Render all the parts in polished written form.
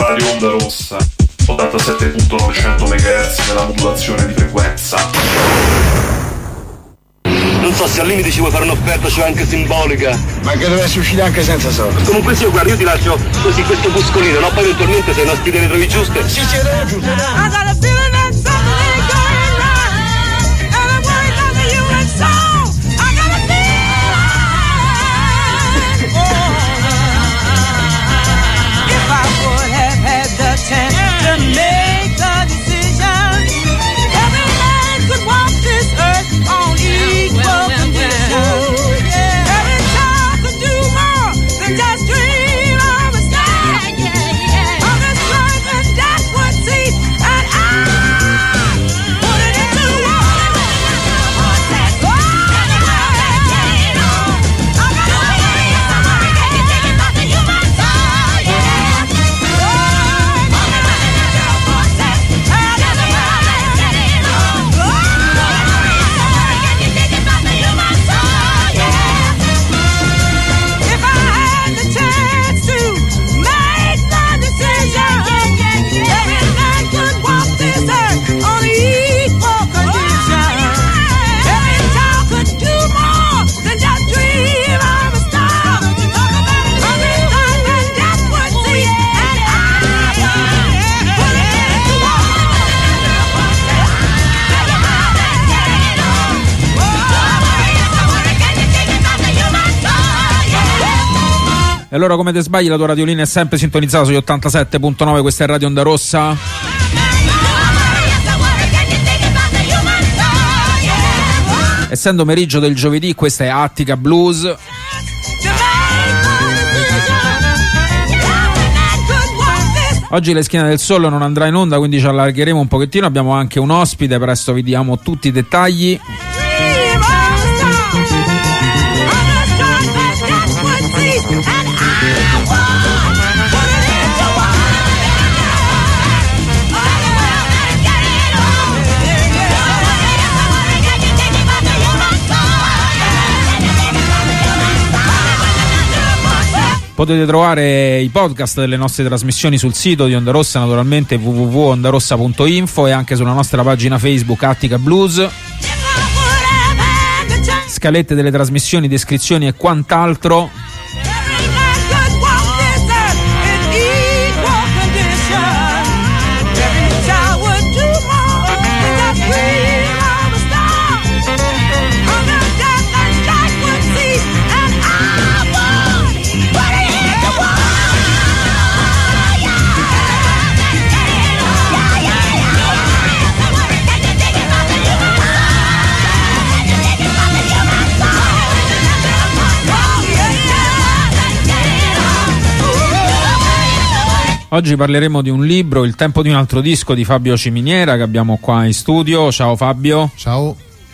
Radio Onda Rossa, 87.900 MHz nella modulazione di frequenza. Non so se al limite ci vuoi fare un'offerta, cioè anche simbolica. Ma che dovresti uscire anche senza soldi. Comunque sì, guarda, io ti lascio così questo buscolino, no? Poi eventualmente se non ospite le trovi giuste. Sì, sì, le giuste. E allora, come te sbagli, la tua radiolina è sempre sintonizzata sugli 87.9, questa è Radio Onda Rossa. Essendo pomeriggio del giovedì, questa è Attica Blues. Oggi le Schiene del Sole non andrà in onda, quindi ci allargheremo un pochettino. Abbiamo anche un ospite, presto vi diamo tutti i dettagli. Potete trovare i podcast delle nostre trasmissioni sul sito di Onda Rossa, naturalmente www.ondarossa.info, e anche sulla nostra pagina Facebook Attica Blues. Scalette delle trasmissioni, descrizioni e quant'altro. Oggi parleremo di un libro, Il tempo di un altro disco, di Fabio Ciminiera, che abbiamo qua in studio. Ciao Fabio. Ciao.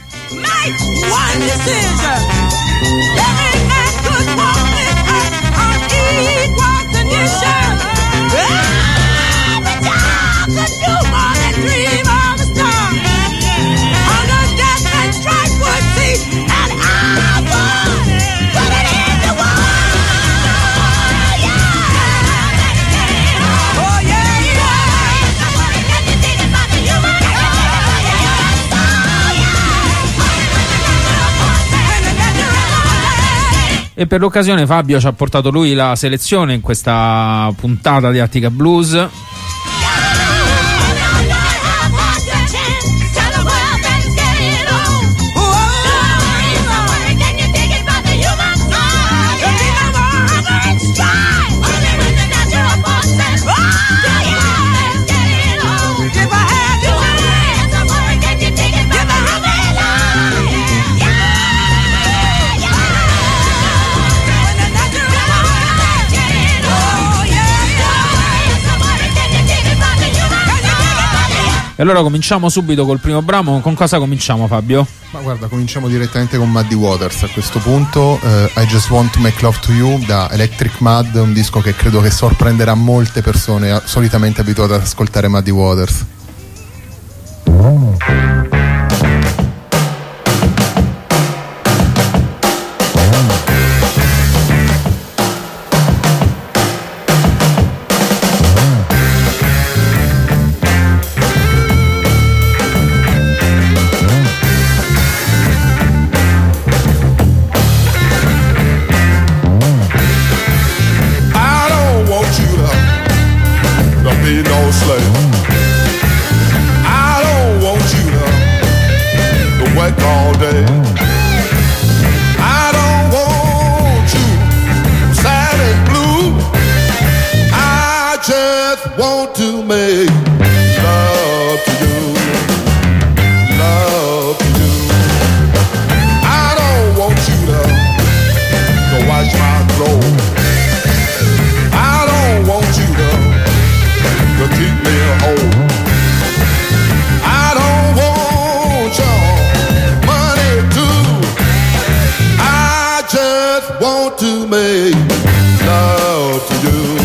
E per l'occasione Fabio ci ha portato lui la selezione in questa puntata di Attica Blues. E allora cominciamo subito col primo brano. Con cosa cominciamo, Fabio? Ma guarda, cominciamo direttamente con Muddy Waters a questo punto. I Just Want to Make Love to You da Electric Mud, un disco che credo che sorprenderà molte persone solitamente abituate ad ascoltare Muddy Waters. just want to make love to you, love to you. I don't want you to wash my clothes. I don't want you to keep me whole. I don't want your money too. I just want to make love to you,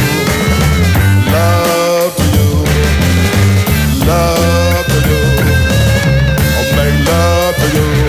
love to you, love to you. I'll make love to you.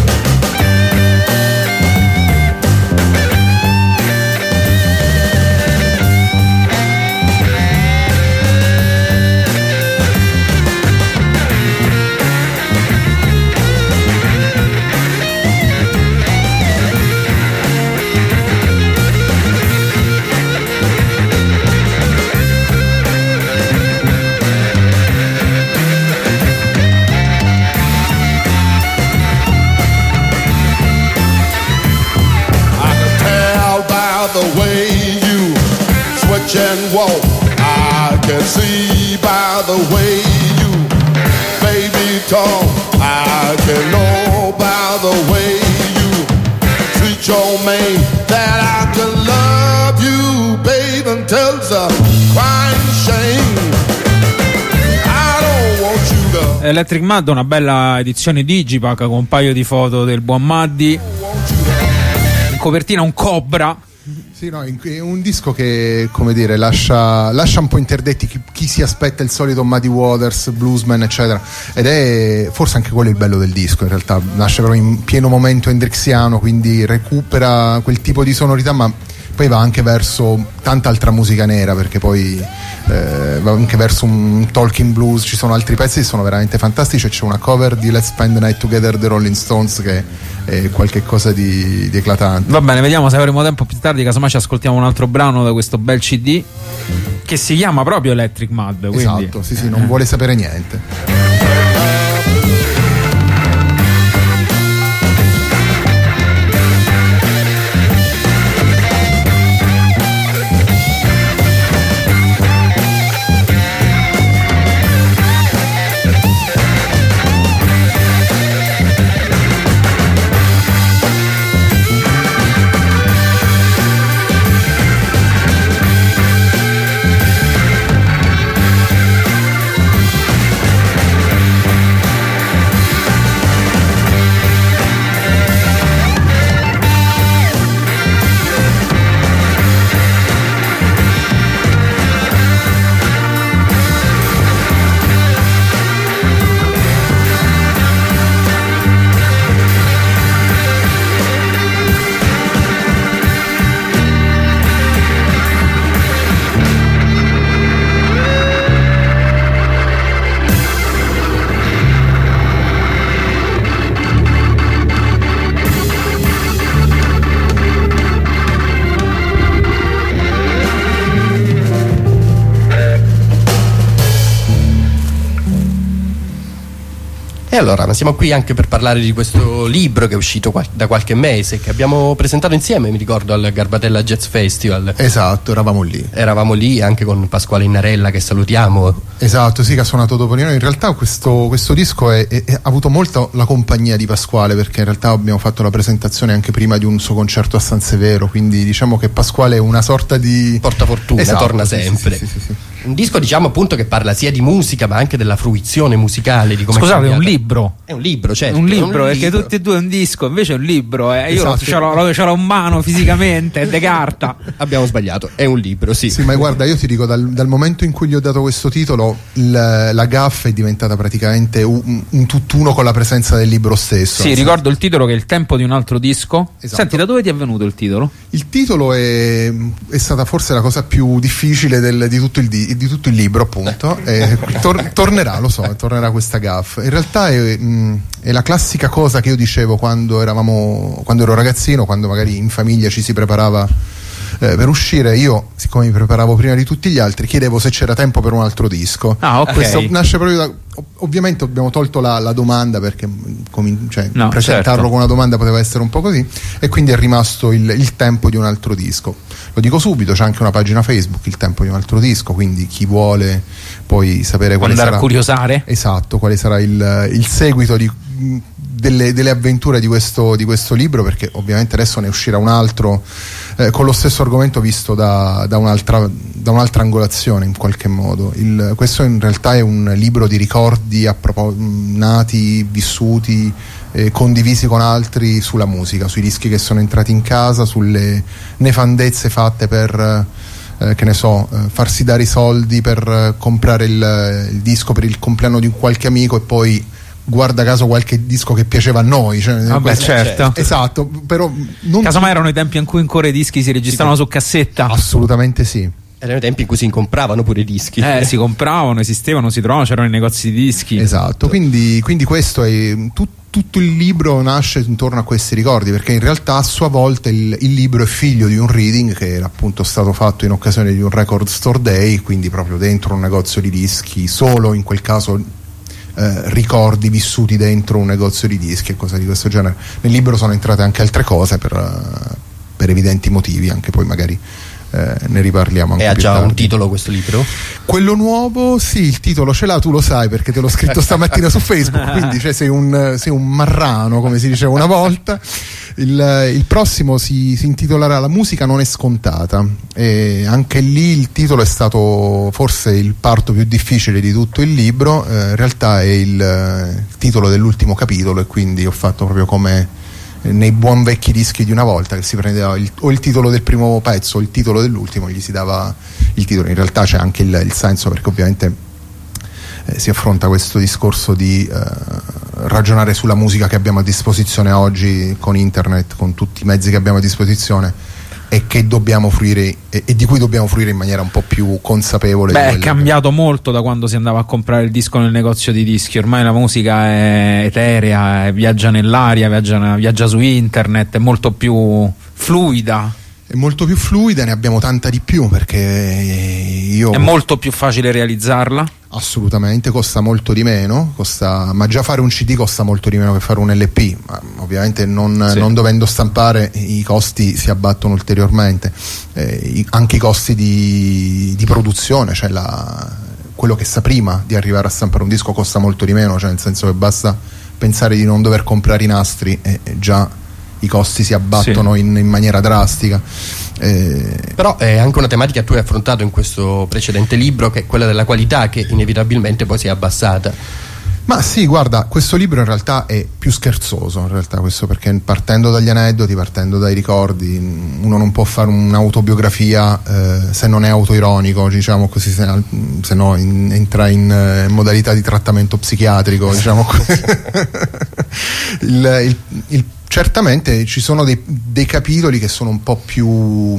And walk, I can see by the way you baby talk. I can know by the way you treat your man that I can love you, babe, until the crying shame. I don't want you to. Electric Mud, una bella edizione Digipack con un paio di foto del buon Maddi, in copertina un cobra. Sì, no, è un disco che, come dire, lascia un po' interdetti chi si aspetta il solito Muddy Waters, bluesman, eccetera, ed è forse anche quello il bello del disco. In realtà nasce però in pieno momento hendrixiano, quindi recupera quel tipo di sonorità, ma poi va anche verso tanta altra musica nera, perché poi va anche verso un talking blues. Ci sono altri pezzi che sono veramente fantastici, e c'è una cover di Let's Spend the Night Together The Rolling Stones che è qualche cosa di eclatante. Va bene, vediamo se avremo tempo più tardi, casomai ci ascoltiamo un altro brano da questo bel CD che si chiama proprio Electric Mud, quindi. Esatto, sì, non vuole sapere niente. Allora, ma siamo qui anche per parlare di questo libro che è uscito da qualche mese, che abbiamo presentato insieme, mi ricordo, al Garbatella Jazz Festival. Esatto, eravamo lì anche con Pasquale Innarella, che salutiamo. Esatto, sì, che ha suonato Topolino. In realtà questo disco ha avuto molto la compagnia di Pasquale, perché in realtà abbiamo fatto la presentazione anche prima di un suo concerto a San Severo, quindi diciamo che Pasquale è una sorta di portafortuna, esatto, torna sempre. Sì. Un disco, diciamo, appunto, che parla sia di musica ma anche della fruizione musicale, di come. Scusate, è un libro. È un libro, certo. Un libro, perché tutti e due è un disco, invece è un libro. Io esatto. ce l'ho in mano fisicamente, è de carta. Abbiamo sbagliato, è un libro, sì. Sì, ma guarda, io ti dico, dal momento in cui gli ho dato questo titolo, la gaffa è diventata praticamente un tutt'uno con la presenza del libro stesso. Sì, ricordo il titolo, che è Il tempo di un altro disco. Esatto. Senti, da dove ti è venuto il titolo? Il titolo è stata forse la cosa più difficile di tutto il libro, appunto. Tornerà questa gaffa. In realtà è la classica cosa che io dicevo quando ero ragazzino, quando magari in famiglia ci si preparava per uscire, io, siccome mi preparavo prima di tutti gli altri, chiedevo se c'era tempo per un altro disco. Ok. Questo nasce proprio da... Ovviamente abbiamo tolto la domanda perché presentarlo certo, con una domanda poteva essere un po' così, e quindi è rimasto il tempo di un altro disco. Lo dico subito, c'è anche una pagina Facebook, Il tempo di un altro disco, quindi chi vuole poi sapere quale andare sarà, a curiosare, esatto, quale sarà il seguito delle avventure di questo libro, perché ovviamente adesso ne uscirà un altro con lo stesso argomento visto da un'altra angolazione in qualche modo. Questo in realtà è un libro di ricordi nati, vissuti, condivisi con altri sulla musica, sui dischi che sono entrati in casa, sulle nefandezze fatte per che ne so, farsi dare i soldi per comprare il disco per il compleanno di un qualche amico e poi guarda caso qualche disco che piaceva a noi, certo, esatto, però casomai erano i tempi in cui ancora i dischi si registravano su cassetta. Assolutamente sì. Erano i tempi in cui si compravano pure i dischi. Si compravano, esistevano, si trovavano, c'erano i negozi di dischi. Esatto, quindi questo è tutto il libro nasce intorno a questi ricordi, perché in realtà a sua volta il libro è figlio di un reading che era appunto stato fatto in occasione di un Record Store Day, quindi proprio dentro un negozio di dischi, solo in quel caso ricordi vissuti dentro un negozio di dischi e cose di questo genere. Nel libro sono entrate anche altre cose per evidenti motivi, anche poi magari ne riparliamo anche più tardi. E ha già un titolo questo libro? Quello nuovo, sì, il titolo ce l'ha, tu lo sai perché te l'ho scritto stamattina su Facebook, quindi sei un marrano, come si diceva una volta. Il prossimo si intitolerà La musica non è scontata, e anche lì il titolo è stato forse il parto più difficile di tutto il libro. In realtà è il titolo dell'ultimo capitolo, e quindi ho fatto proprio come nei buon vecchi dischi di una volta, che si prendeva o il titolo del primo pezzo o il titolo dell'ultimo, gli si dava il titolo. In realtà c'è anche il senso, perché ovviamente si affronta questo discorso di ragionare sulla musica che abbiamo a disposizione oggi con internet, con tutti i mezzi che abbiamo a disposizione, e che dobbiamo fruire e di cui dobbiamo fruire in maniera un po' più consapevole. È cambiato molto da quando si andava a comprare il disco nel negozio di dischi. Ormai la musica è eterea, viaggia nell'aria, viaggia su internet, è molto più fluida. È molto più fluida, ne abbiamo tanta di più, perché è molto più facile realizzarla. Assolutamente, costa molto di meno, ma già fare un CD costa molto di meno che fare un LP, ma ovviamente non dovendo stampare i costi si abbattono ulteriormente, anche i costi di produzione, cioè quello che sta prima di arrivare a stampare un disco costa molto di meno, cioè nel senso che basta pensare di non dover comprare i nastri e già i costi si abbattono in maniera drastica. Però è anche una tematica che tu hai affrontato in questo precedente libro, che è quella della qualità, che inevitabilmente poi si è abbassata. Ma sì, guarda, questo libro in realtà è più scherzoso, in realtà, questo, perché partendo dagli aneddoti, partendo dai ricordi, uno non può fare un'autobiografia se non è autoironico, diciamo così, se no entra in modalità di trattamento psichiatrico, diciamo così. Certamente ci sono dei capitoli che sono un po' più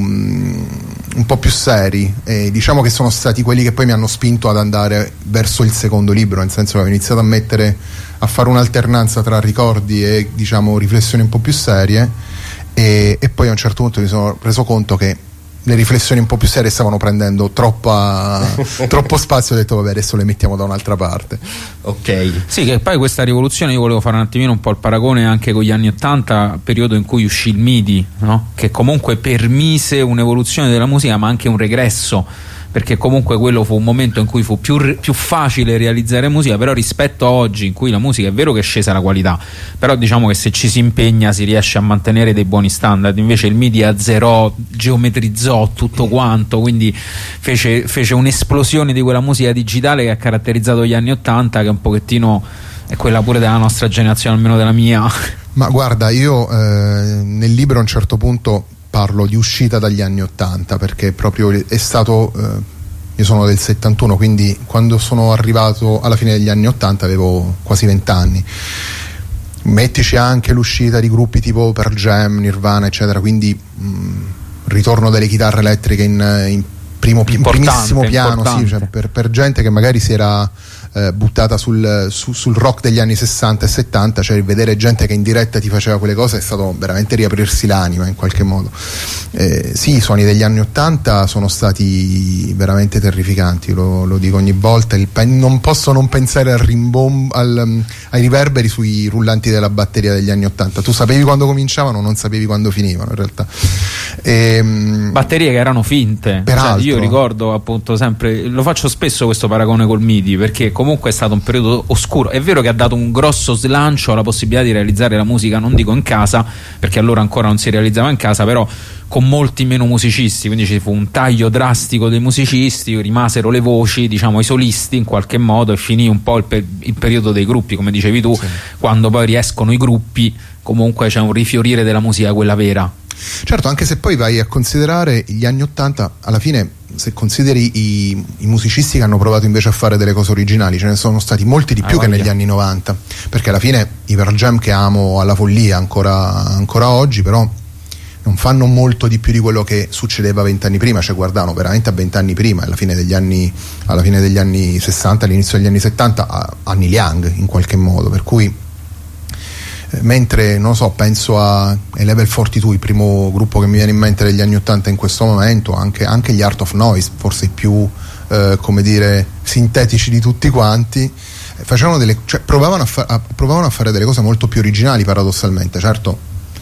seri, e diciamo che sono stati quelli che poi mi hanno spinto ad andare verso il secondo libro, nel senso che ho iniziato a fare un'alternanza tra ricordi e, diciamo, riflessioni un po' più serie, e poi a un certo punto mi sono reso conto che le riflessioni un po' più serie stavano prendendo troppo spazio, ho detto vabbè, adesso le mettiamo da un'altra parte. Ok. Sì, che poi questa rivoluzione, io volevo fare un attimino un po' il paragone anche con gli anni '80, periodo in cui uscì il MIDI, no? Che comunque permise un'evoluzione della musica ma anche un regresso, perché comunque quello fu un momento in cui fu più facile realizzare musica, però rispetto a oggi, in cui la musica è vero che è scesa la qualità, però diciamo che se ci si impegna si riesce a mantenere dei buoni standard. Invece il MIDI azzerò, geometrizzò tutto quanto, quindi fece un'esplosione di quella musica digitale che ha caratterizzato gli anni '80, che un pochettino è quella pure della nostra generazione, almeno della mia. Ma guarda, io nel libro a un certo punto parlo di uscita dagli anni '80, perché proprio è stato io sono del 71, quindi quando sono arrivato alla fine degli anni '80 avevo quasi 20 anni. Mettici anche l'uscita di gruppi tipo Pearl Jam, Nirvana, eccetera, quindi ritorno delle chitarre elettriche in primissimo piano, sì, cioè per gente che magari si era buttata sul rock degli anni 60 e 70, cioè vedere gente che in diretta ti faceva quelle cose è stato veramente riaprirsi l'anima in qualche modo. Sì, i suoni degli anni 80 sono stati veramente terrificanti, lo dico ogni volta, non posso non pensare ai riverberi sui rullanti della batteria degli anni 80. Tu sapevi quando cominciavano, non sapevi quando finivano in realtà. Batterie che erano finte, peraltro, io ricordo appunto sempre, lo faccio spesso questo paragone col MIDI, perché comunque è stato un periodo oscuro. È vero che ha dato un grosso slancio alla possibilità di realizzare la musica, non dico in casa, perché allora ancora non si realizzava in casa, però con molti meno musicisti, quindi ci fu un taglio drastico dei musicisti, rimasero le voci, diciamo i solisti in qualche modo, e finì un po' il periodo dei gruppi, come dicevi tu, sì. Quando poi riescono i gruppi comunque c'è un rifiorire della musica, quella vera. Certo, anche se poi vai a considerare gli anni 80, alla fine se consideri i musicisti che hanno provato invece a fare delle cose originali, ce ne sono stati molti di più che negli anni 90, perché alla fine i Pearl Jam, che amo alla follia ancora oggi, però non fanno molto di più di quello che succedeva 20 anni prima, cioè guardano veramente a 20 anni prima, alla fine degli anni 60, all'inizio degli anni 70, a Neil Young in qualche modo, per cui mentre non so, penso a Level 42, il primo gruppo che mi viene in mente degli anni 80 in questo momento, anche gli Art of Noise, forse i più come dire sintetici di tutti quanti, facevano provavano a fare delle cose molto più originali, paradossalmente. Certo,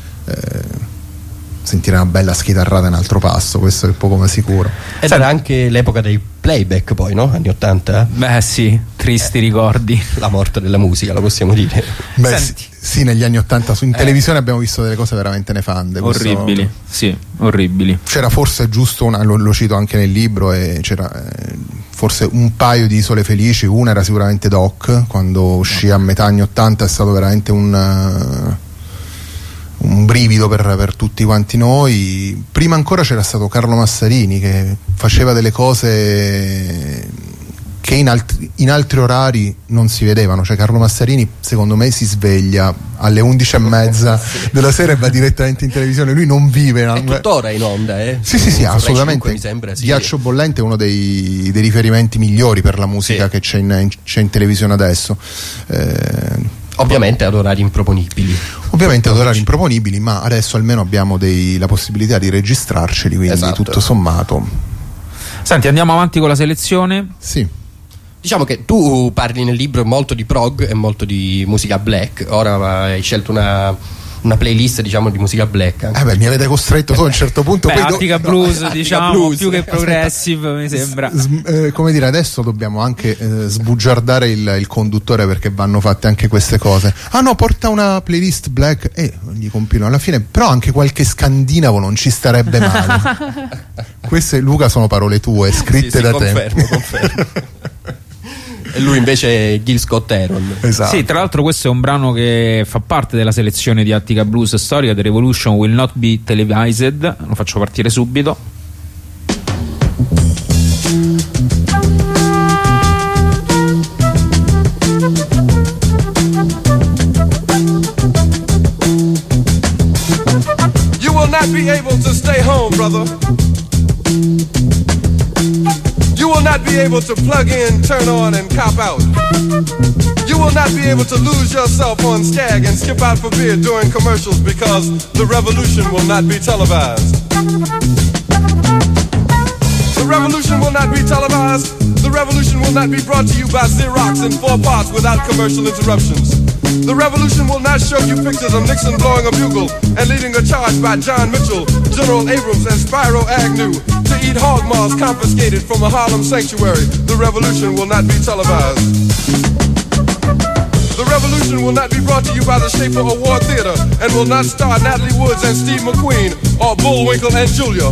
sentire una bella schitarrata in altro passo, questo è poco ma sicuro. Ed era anche l'epoca dei playback, poi, no? Anni 80? Beh sì, tristi ricordi. La morte della musica, lo possiamo dire. Beh sì, negli anni 80 in televisione abbiamo visto delle cose veramente nefande, orribili, sì, orribili. C'era forse giusto lo cito anche nel libro, e c'era forse un paio di isole felici. Una era sicuramente Doc, quando uscì a metà anni 80, è stato veramente un brivido per tutti quanti noi. Prima ancora c'era stato Carlo Massarini, che faceva delle cose che in altri orari non si vedevano. Cioè Carlo Massarini secondo me si sveglia alle 11:30 della sera e va direttamente in televisione. Lui non vive, è tuttora in onda, sì, assolutamente. 5, mi sembra, sì. Ghiaccio Bollente è uno dei riferimenti migliori per la musica, sì, che c'è in televisione adesso. Ovviamente ad orari improponibili. Ma adesso almeno abbiamo la possibilità di registrarceli, quindi esatto, tutto sommato. Senti, andiamo avanti con la selezione? Sì. Diciamo che tu parli nel libro molto di prog e molto di musica black. Ora hai scelto una playlist, diciamo, di musica black anche. Mi avete costretto tu a un certo punto. Attica Blues, diciamo, Blues, più che progressive, mi sembra. Come dire, adesso dobbiamo anche sbugiardare il conduttore, perché vanno fatte anche queste cose. Ah no, porta una playlist black e gli compilo alla fine, però anche qualche scandinavo non ci starebbe male. Queste, Luca, sono parole tue, scritte da te. Confermo. E lui invece è Gil Scott-Heron. Esatto. Sì, tra l'altro questo è un brano che fa parte della selezione di Attica Blues Storia. The Revolution Will Not Be Televised. Lo faccio partire subito. You will not be able to stay home, brother. You will not be able to plug in, turn on, and cop out. You will not be able to lose yourself on Skag and skip out for beer during commercials, because the revolution will not be televised. The revolution will not be televised. The revolution will not be brought to you by Xerox in 4 parts without commercial interruptions. The revolution will not show you pictures of Nixon blowing a bugle and leading a charge by John Mitchell, General Abrams, and Spyro Agnew to eat hog maws confiscated from a Harlem sanctuary. The revolution will not be televised. The revolution will not be brought to you by the Schaefer Award Theater and will not star Natalie Woods and Steve McQueen or Bullwinkle and Julia.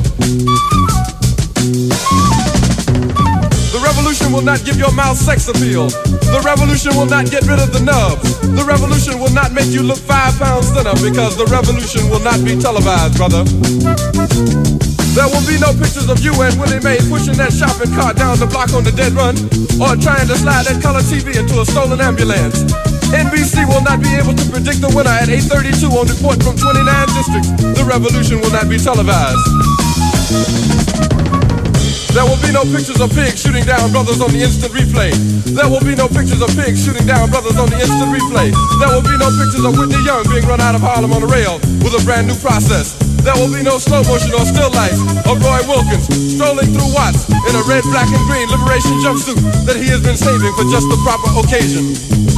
The revolution will not give your mouth sex appeal. The revolution will not get rid of the nubs. The revolution will not make you look 5 pounds thinner, because the revolution will not be televised, brother. There will be no pictures of you and Willie Mae pushing that shopping cart down the block on the dead run, or trying to slide that color TV into a stolen ambulance. NBC will not be able to predict the winner at 8:32 on Report from 29 districts. The revolution will not be televised. There will will be no pictures of pigs shooting down brothers on the instant replay. There will be no pictures of pigs shooting down brothers on the instant replay. There will be no pictures of Whitney Young being run out of Harlem on a rail with a brand new process. There will be no slow motion or still life of Roy Wilkins strolling through Watts in a red, black, and green liberation jumpsuit that he has been saving for just the proper occasion.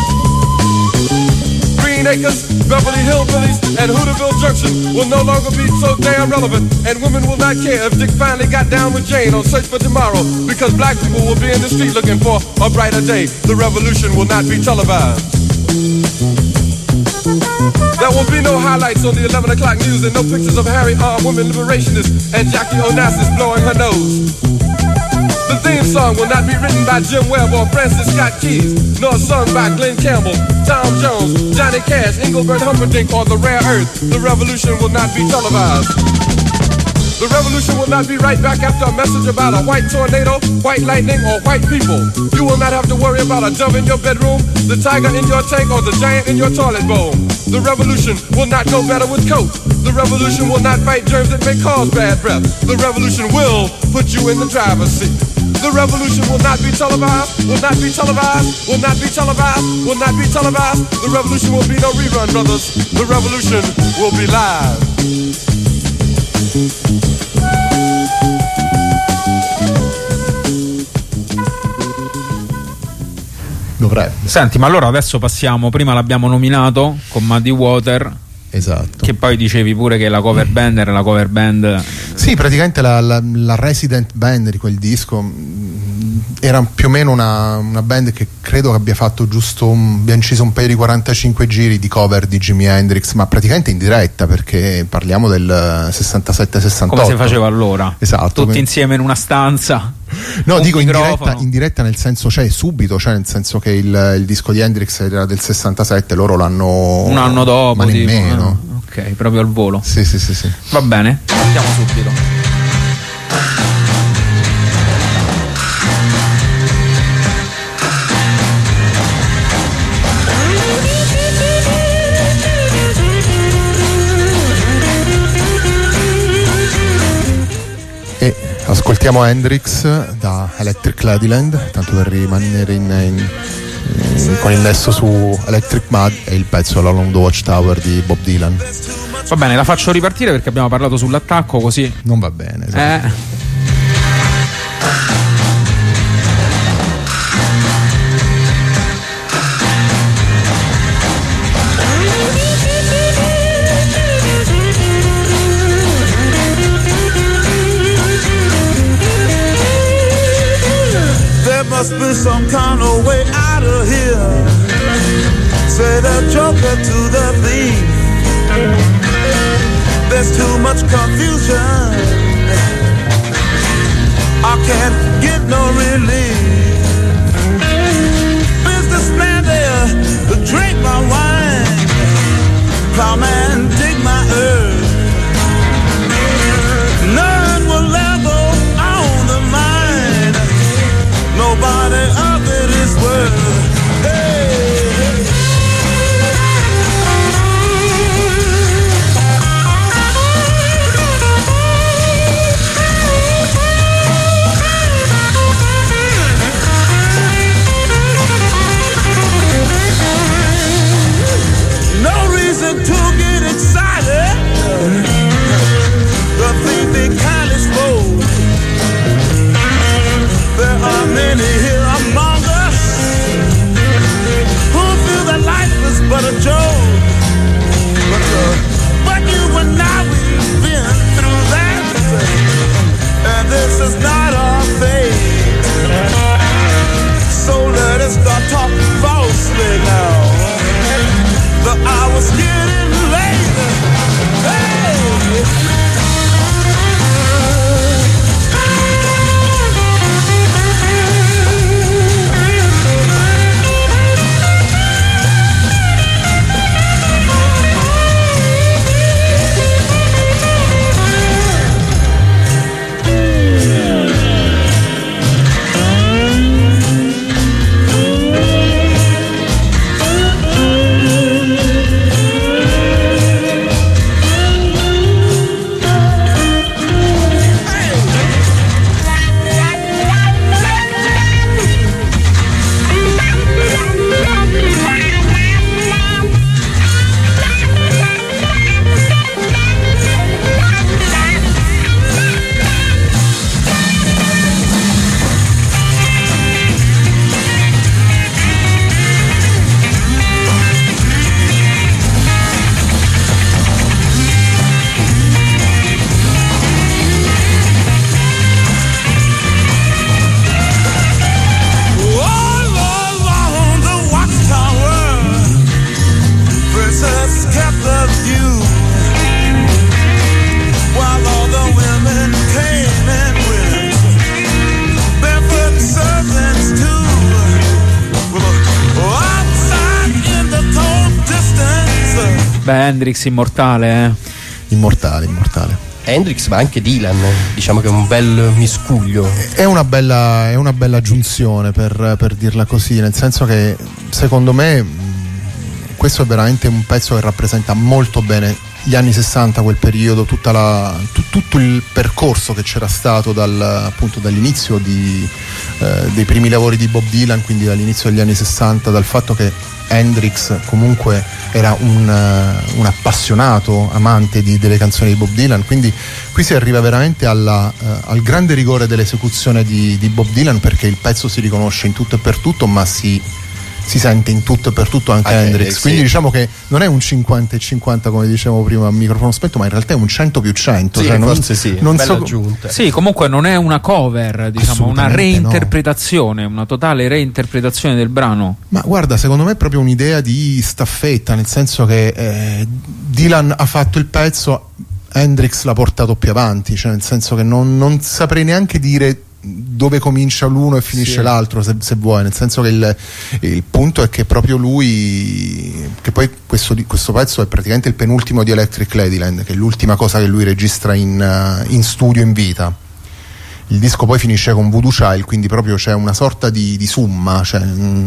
Green Acres, Beverly Hillbillies, and Hooterville Junction will no longer be so damn relevant, and women will not care if Dick finally got down with Jane on Search for Tomorrow, because black people will be in the street looking for a brighter day. The revolution will not be televised. There will be no highlights on the 11 o'clock news and no pictures of Harry armed women liberationists and Jackie Onassis blowing her nose. The theme song will not be written by Jim Webb or Francis Scott Keys, nor sung by Glenn Campbell, Tom Jones, Johnny Cash, Engelbert Humperdinck, or The Rare Earth. The revolution will not be televised. The revolution will not be right back after a message about a white tornado, white lightning, or white people. You will not have to worry about a dove in your bedroom, the tiger in your tank, or the giant in your toilet bowl. The revolution will not go better with coke. The revolution will not fight germs that may cause bad breath. The revolution will put you in the driver's seat. The revolution will not be televised, will not be televised, will not be televised, will not be televised. The revolution will be no rerun, brothers. The revolution will be live. Dovrebbe. Senti, ma allora adesso passiamo, prima l'abbiamo nominato con Muddy Water. Esatto. Che poi dicevi pure che la cover band era la cover band. Sì, praticamente la resident band di quel disco era più o meno una band che credo che abbia fatto giusto abbia inciso un paio di 45 giri di cover di Jimi Hendrix, ma praticamente in diretta, perché parliamo del 67-68. Come si faceva allora? Esatto. Tutti insieme in una stanza. No, dico in diretta nel senso, subito, nel senso che il disco di Hendrix era del 67, loro l'hanno un anno dopo, ma nemmeno. Ok, proprio al volo. Sì. Va bene, partiamo subito. E ascoltiamo Hendrix da Electric Ladyland, tanto per rimanere con il nesso su Electric Mud, e il pezzo Along the Watchtower di Bob Dylan. Va bene, la faccio ripartire perché abbiamo parlato sull'attacco, così non va bene, esatto. Must be some kind of way out of here. Say the joker to the thief. There's too much confusion. I can't get no relief. Businessman there to drink my wine. Plowman dig my earth. None will level on the mine. Nobody of it is worth. No reason to get excited. The thief be kind of slow. There are many here among us who feel that life is but a joke. But you and I, we've been through that, and this is not our fate. So let us start talking falsely now. The hour's getting late. Hey! Beh, Hendrix immortale, Immortale. Hendrix, ma anche Dylan, diciamo che è un bel miscuglio. È una bella aggiunzione, per dirla così, nel senso che secondo me questo è veramente un pezzo che rappresenta molto bene gli anni 60, quel periodo, tutto il percorso che c'era stato appunto dall'inizio dei primi lavori di Bob Dylan, quindi dall'inizio degli anni 60, dal fatto che Hendrix comunque era un appassionato amante delle canzoni di Bob Dylan, quindi qui si arriva veramente al grande rigore dell'esecuzione di Bob Dylan, perché il pezzo si riconosce in tutto e per tutto, ma si sente in tutto e per tutto anche Hendrix, quindi diciamo che non è un 50 e 50 come dicevo prima a microfono spento, ma in realtà è un 100 più 100, sì, forse non bella aggiunta. Sì, comunque non è una cover, diciamo, una reinterpretazione, no. Una totale reinterpretazione del brano. Ma guarda, secondo me è proprio un'idea di staffetta, nel senso che Dylan ha fatto il pezzo, Hendrix l'ha portato più avanti, cioè nel senso che non saprei neanche dire dove comincia l'uno e finisce l'altro, se vuoi, nel senso che il punto è che proprio lui, che poi questo pezzo è praticamente il penultimo di Electric Ladyland, che è l'ultima cosa che lui registra in studio in vita. Il disco poi finisce con Voodoo Child, quindi proprio c'è una sorta di summa, cioè,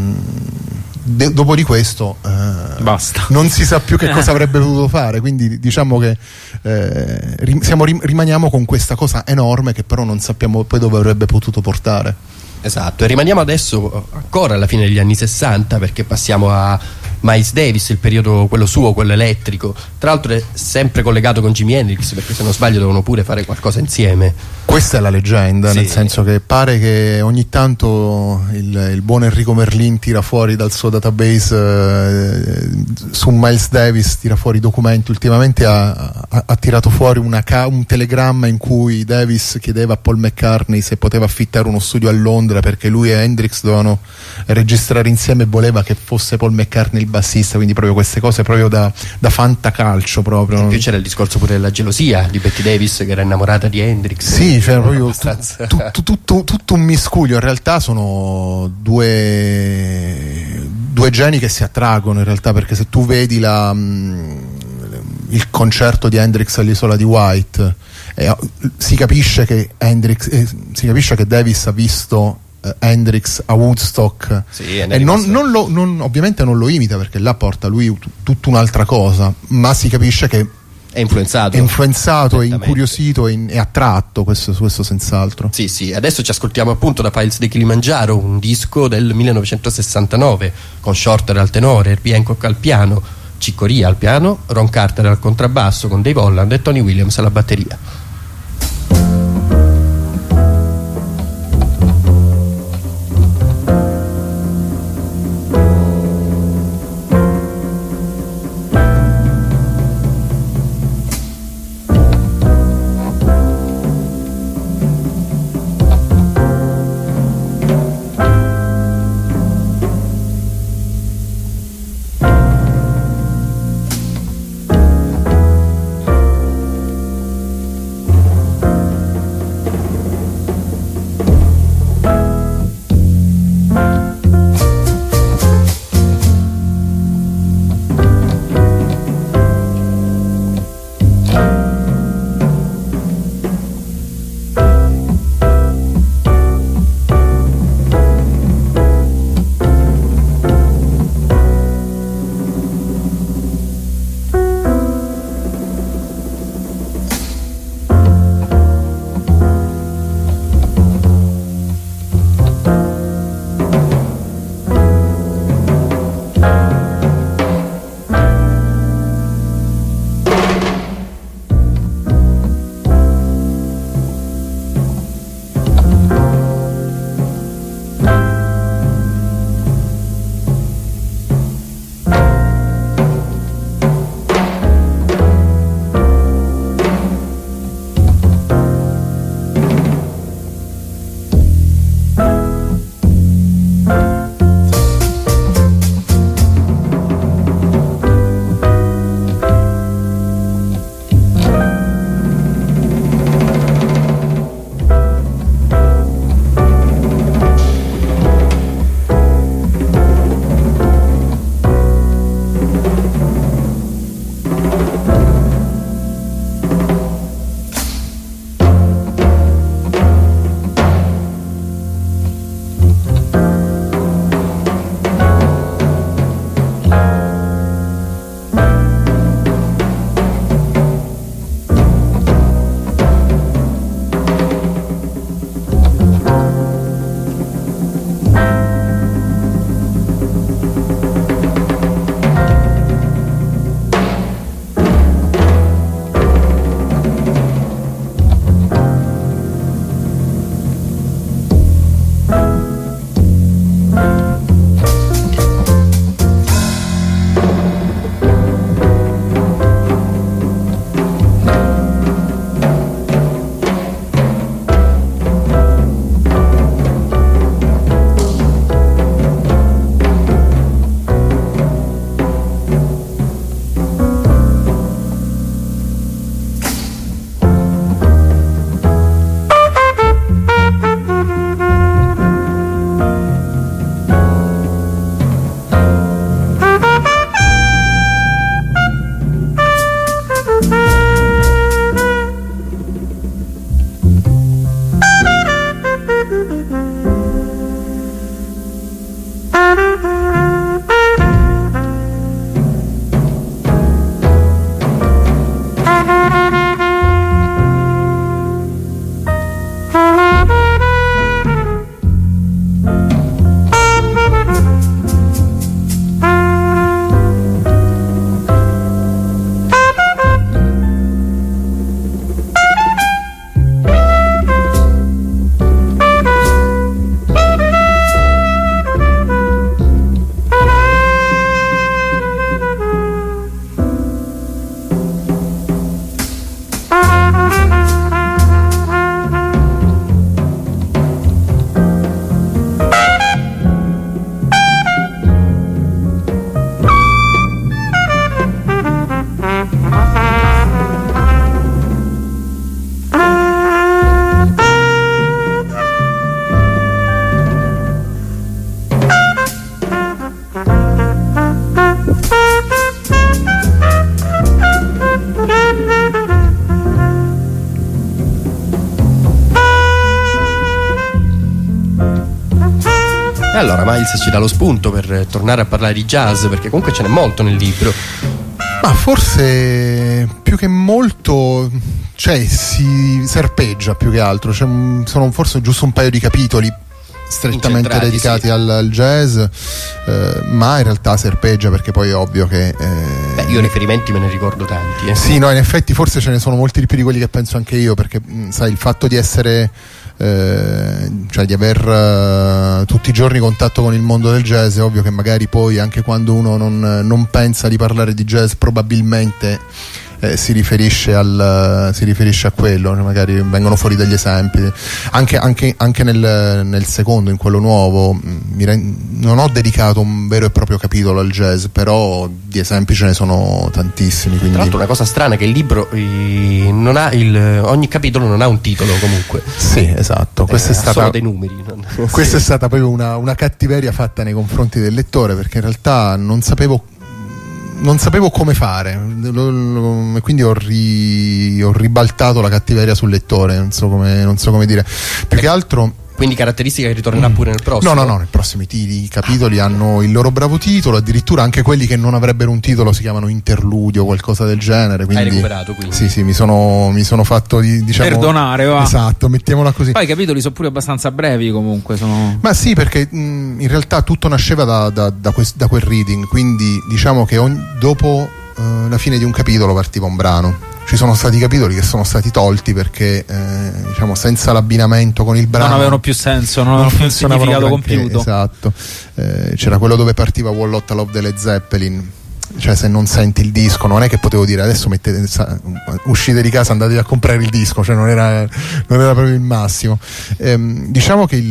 dopo di questo basta, non si sa più che cosa avrebbe potuto fare, quindi diciamo che rimaniamo con questa cosa enorme che però non sappiamo poi dove avrebbe potuto portare. Esatto, e rimaniamo adesso ancora alla fine degli anni 60, perché passiamo a Miles Davis, il periodo quello suo, quello elettrico. Tra l'altro è sempre collegato con Jimi Hendrix, perché se non sbaglio devono pure fare qualcosa insieme. Questa è la leggenda, nel senso che pare che ogni tanto il buon Enrico Merlin tira fuori dal suo database su Miles Davis, tira fuori documenti. Ultimamente ha tirato fuori un telegramma in cui Davis chiedeva a Paul McCartney se poteva affittare uno studio a Londra, perché lui e Hendrix dovevano registrare insieme e voleva che fosse Paul McCartney il bassista, quindi proprio queste cose proprio da fantacalcio proprio. In più c'era il discorso pure della gelosia di Betty Davis, che era innamorata di Hendrix. Sì, cioè proprio tutto un miscuglio. In realtà sono due geni che si attraggono, in realtà, perché se tu vedi il concerto di Hendrix all'isola di White, si capisce che Davis ha visto Hendrix a Woodstock, e ovviamente non lo imita, perché là porta lui tutta un'altra cosa, ma si capisce che è influenzato, è incuriosito e attratto, questo senz'altro. Sì, adesso ci ascoltiamo appunto da Files di Kilimangiaro, un disco del 1969 con Shorter al tenore, Herbie Hancock al piano, Chick Corea al piano, Ron Carter al contrabbasso con Dave Holland e Tony Williams alla batteria. Allora Miles ci dà lo spunto per tornare a parlare di jazz, perché comunque ce n'è molto nel libro. Ma forse più che molto, cioè si serpeggia più che altro, sono forse giusto un paio di capitoli strettamente dedicati al jazz, ma in realtà serpeggia, perché poi è ovvio che io riferimenti me ne ricordo tanti. Sì, no, in effetti forse ce ne sono molti di più di quelli che penso anche io, perché sai, il fatto di essere cioè di aver tutti i giorni contatto con il mondo del jazz, è ovvio che magari poi anche quando uno non pensa di parlare di jazz probabilmente si riferisce a quello, magari vengono fuori degli esempi anche nel secondo, in quello nuovo, non ho dedicato un vero e proprio capitolo al jazz, però di esempi ce ne sono tantissimi, quindi... Tra l'altro una cosa strana è che il libro non ha ogni capitolo non ha un titolo comunque. Sì, esatto, questa è stata solo dei numeri. Questa è stata proprio una cattiveria fatta nei confronti del lettore, perché in realtà non sapevo come fare, quindi ho ribaltato la cattiveria sul lettore, non so come dire, più che altro. Quindi caratteristica che ritornerà pure nel prossimo? No, nel prossimo i capitoli hanno il loro bravo titolo, addirittura anche quelli che non avrebbero un titolo si chiamano interludio o qualcosa del genere, quindi... Hai recuperato, quindi? Sì, mi sono fatto diciamo... Perdonare, va. Esatto, mettiamola così. Poi i capitoli sono pure abbastanza brevi comunque, Ma sì, perché in realtà tutto nasceva da quel reading, quindi diciamo che dopo la fine di un capitolo partiva un brano. Ci sono stati capitoli che sono stati tolti perché diciamo senza l'abbinamento con il brano non avevano più senso, non avevano più un significato compiuto. Esatto. C'era quello dove partiva Wall Lotta Love delle Zeppelin, cioè se non senti il disco non è che potevo dire adesso uscite di casa, andatevi a comprare il disco, cioè non era proprio il massimo. Diciamo che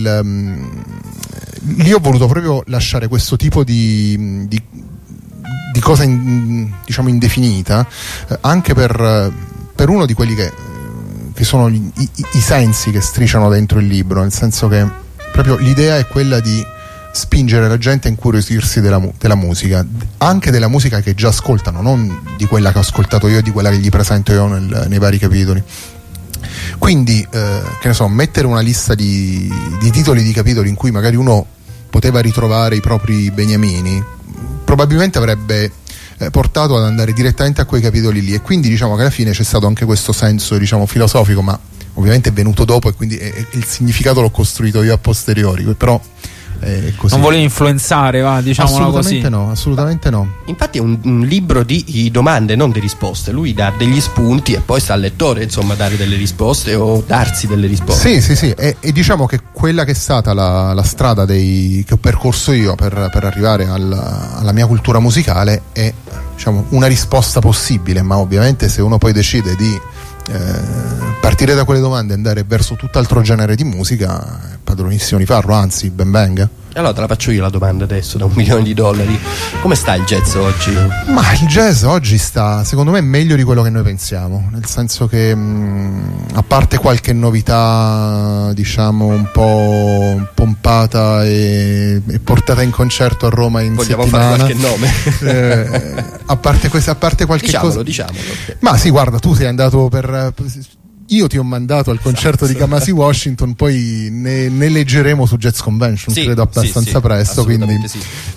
lì ho voluto proprio lasciare questo tipo di cosa diciamo indefinita, anche per uno di quelli che sono i sensi che strisciano dentro il libro, nel senso che proprio l'idea è quella di spingere la gente a incuriosirsi della musica, anche della musica che già ascoltano, non di quella che ho ascoltato io e di quella che gli presento io nei vari capitoli. Quindi che ne so, mettere una lista di titoli di capitoli in cui magari uno poteva ritrovare i propri beniamini probabilmente avrebbe portato ad andare direttamente a quei capitoli lì, e quindi diciamo che alla fine c'è stato anche questo senso diciamo filosofico, ma ovviamente è venuto dopo e quindi il significato l'ho costruito io a posteriori, però così. Non volevi influenzare, va, diciamolo così. Assolutamente no. Infatti è un libro di domande, non di risposte. Lui dà degli spunti e poi sta al lettore insomma dare delle risposte o darsi delle risposte. Sì, e diciamo che quella che è stata la strada che ho percorso io per arrivare alla mia cultura musicale è diciamo una risposta possibile, ma ovviamente se uno poi decide di partire da quelle domande e andare verso tutt'altro genere di musica, è padronissimo di farlo, anzi ben venga. Allora te la faccio io la domanda adesso, da $1 milione. Come sta il jazz oggi? Ma il jazz oggi sta secondo me meglio di quello che noi pensiamo, nel senso che a parte qualche novità diciamo un po' pompata e portata in concerto a Roma in vogliamo settimana, fare qualche nome? a parte qualche cosa, diciamolo. ma sì, guarda, tu sei andato io ti ho mandato al concerto di Kamasi Washington, poi ne leggeremo su Jazz Convention, credo abbastanza presto, quindi sì.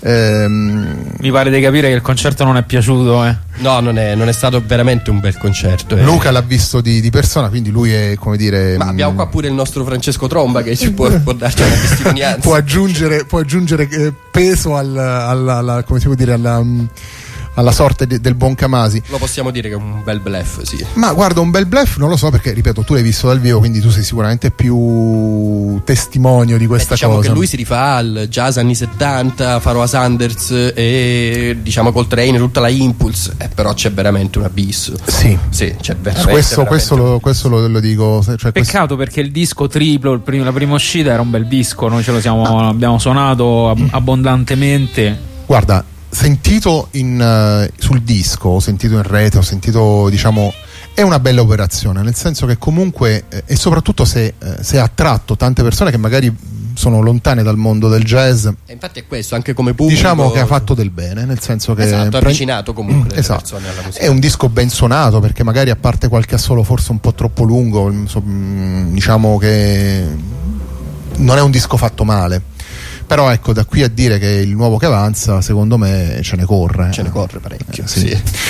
Mi pare di capire che il concerto non è piaciuto, No, non è stato veramente un bel concerto. Luca l'ha visto di persona, quindi lui è, come dire, ma abbiamo qua pure il nostro Francesco Tromba che ci può darci una testimonianza. può aggiungere peso alla come si può dire, alla sorte del buon Kamasi. Lo possiamo dire che è un bel bluff, sì. Ma guarda, un bel bluff non lo so, perché ripeto, tu l'hai visto dal vivo, quindi tu sei sicuramente più testimonio di questa diciamo cosa. Che lui si rifà al jazz anni 70, Pharoah Sanders e diciamo Coltrane, tutta la Impulse, però c'è veramente un abisso. Sì, c'è veramente questo lo dico, cioè peccato perché il disco triplo, la prima uscita era un bel disco, noi abbiamo suonato abbondantemente. Guarda, sentito sul disco, sentito in rete, ho sentito, diciamo, è una bella operazione, nel senso che comunque e soprattutto se ha attratto tante persone che magari sono lontane dal mondo del jazz, e infatti è questo, anche come pubblico, diciamo che ha fatto del bene, nel senso che ha avvicinato comunque le persone alla musica. È un disco ben suonato, perché magari a parte qualche assolo forse un po' troppo lungo, diciamo che non è un disco fatto male. Però ecco, da qui a dire che il nuovo che avanza, secondo me ce ne corre parecchio. sì.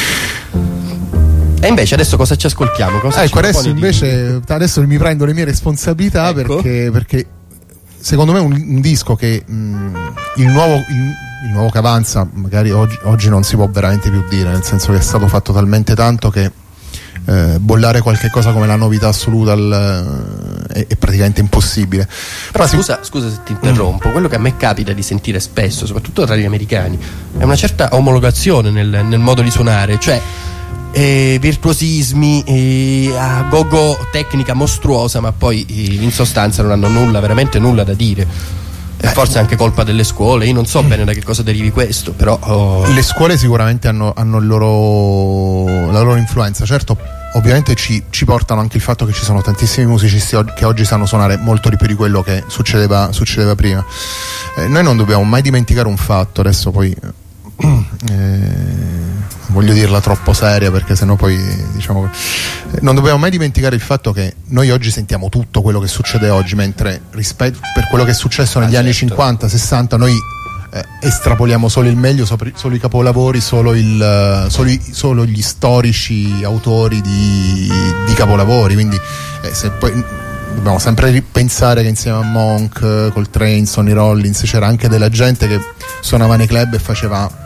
E invece adesso cosa ci ascoltiamo? Ecco, adesso mi prendo le mie responsabilità, ecco. perché secondo me un disco che il nuovo che avanza magari oggi non si può veramente più dire, nel senso che è stato fatto talmente tanto che bollare qualche cosa come la novità assoluta è praticamente impossibile. Però scusa se ti interrompo, quello che a me capita di sentire spesso, soprattutto tra gli americani, è una certa omologazione nel modo di suonare, cioè virtuosismi, a go-go, tecnica mostruosa, ma poi in sostanza non hanno veramente nulla da dire. E forse è anche colpa delle scuole, io non so bene da che cosa derivi questo, però le scuole sicuramente hanno la loro influenza. Certo, ovviamente ci portano anche il fatto che ci sono tantissimi musicisti che oggi sanno suonare molto di più di quello che succedeva prima. Noi non dobbiamo mai dimenticare un fatto, adesso poi voglio dirla troppo seria perché sennò poi diciamo non dobbiamo mai dimenticare il fatto che noi oggi sentiamo tutto quello che succede oggi, mentre rispetto per quello che è successo negli anni 50, 60 noi estrapoliamo solo il meglio, solo i capolavori, solo gli storici autori di capolavori, quindi se poi dobbiamo sempre pensare che insieme a Monk, Coltrane, Sonny Rollins c'era anche della gente che suonava nei club e faceva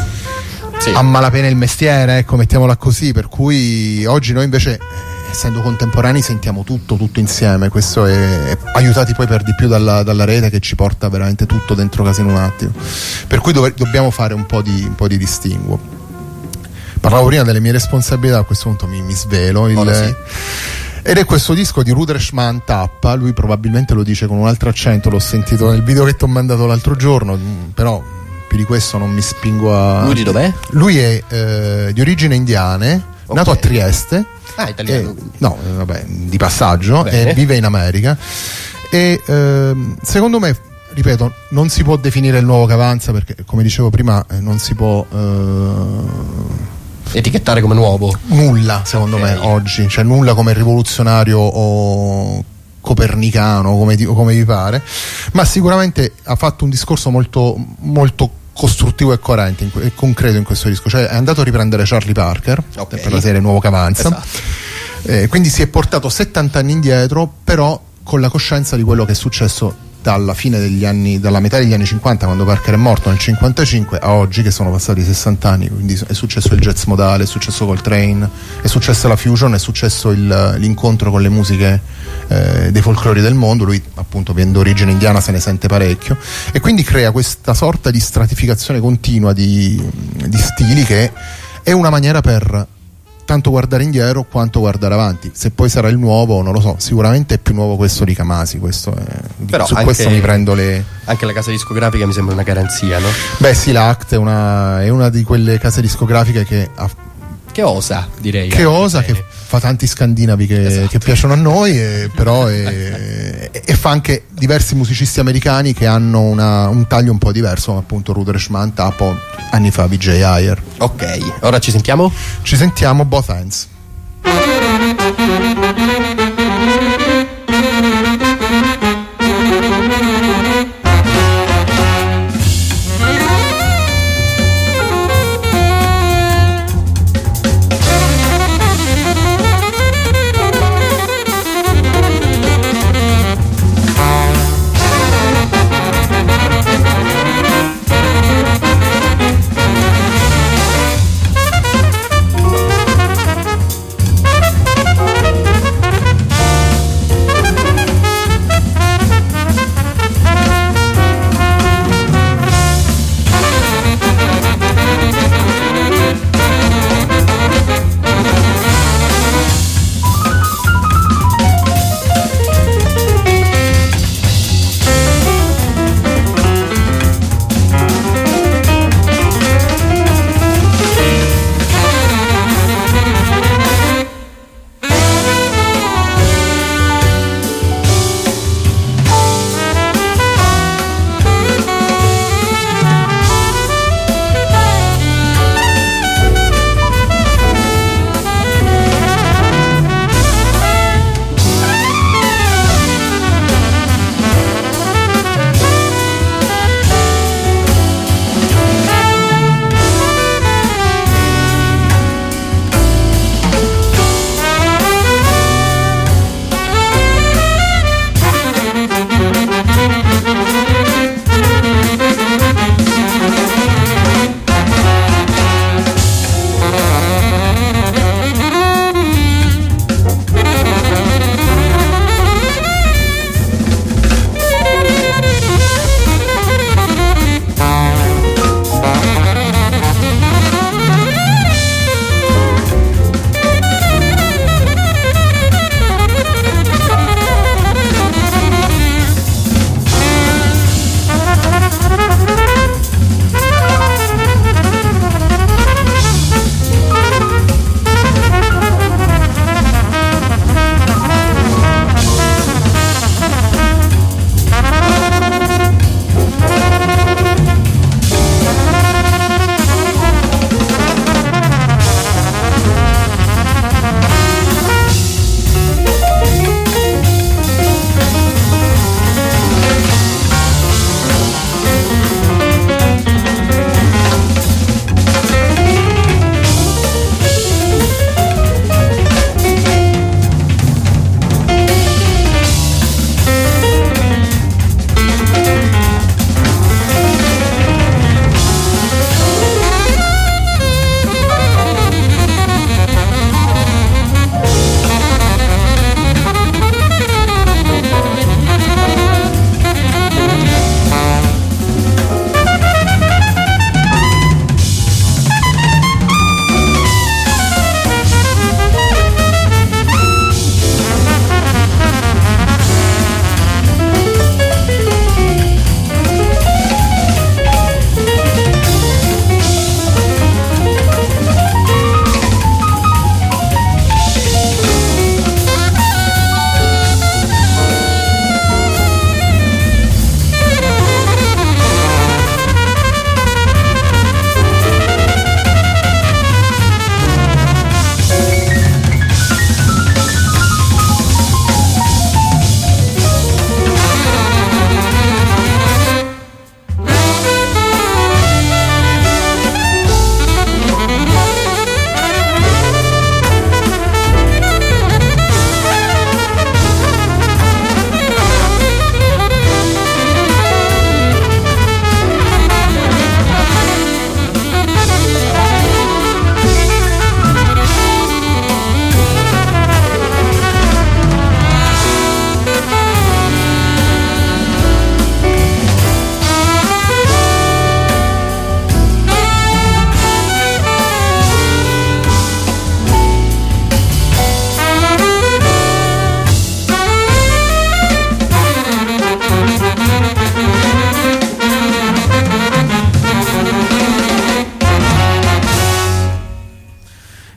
a malapena il mestiere, ecco, mettiamola così, per cui oggi noi invece, essendo contemporanei, sentiamo tutto insieme. Questo è aiutati poi per di più dalla rete che ci porta veramente tutto dentro casa in un attimo, per cui dobbiamo fare un po' di distinguo. Parlavo prima delle mie responsabilità, a questo punto mi svelo ed è questo disco di Rudreshman Tappa. Lui probabilmente lo dice con un altro accento, l'ho sentito nel video che ti ho mandato l'altro giorno, però più di questo non mi spingo a... Lui di dov'è? Lui è di origine indiane, nato a Trieste. Italiano. Di passaggio. Bene. E vive in America e secondo me, ripeto, non si può definire il nuovo che avanza perché, come dicevo prima, non si può etichettare come nuovo nulla, secondo me oggi, cioè nulla come rivoluzionario o copernicano, come vi pare, ma sicuramente ha fatto un discorso molto molto costruttivo e coerente e concreto in questo disco, cioè è andato a riprendere Charlie Parker per la serie Nuovo che avanza, esatto. Quindi si è portato 70 anni indietro, però con la coscienza di quello che è successo dalla metà degli anni 50, quando Parker è morto nel 55, a oggi che sono passati 60 anni, quindi è successo il jazz modale, è successo Coltrane, è successa la fusion, è successo l'incontro con le musiche dei folclori del mondo. Lui appunto, avendo origine indiana, se ne sente parecchio e quindi crea questa sorta di stratificazione continua di stili, che è una maniera per tanto guardare indietro quanto guardare avanti. Se poi sarà il nuovo, non lo so, sicuramente è più nuovo questo di Kamasi, però su questo mi prendo anche la casa discografica mi sembra una garanzia, no? Beh sì, l'Act è una di quelle case discografiche che osa, direi. Che osa, che fa tanti scandinavi che piacciono a noi, però e fa anche diversi musicisti americani che hanno un taglio un po' diverso, appunto Rudreshman Tappa, anni fa Vijay Iyer. Ok, ora ci sentiamo? Ci sentiamo Both Hands.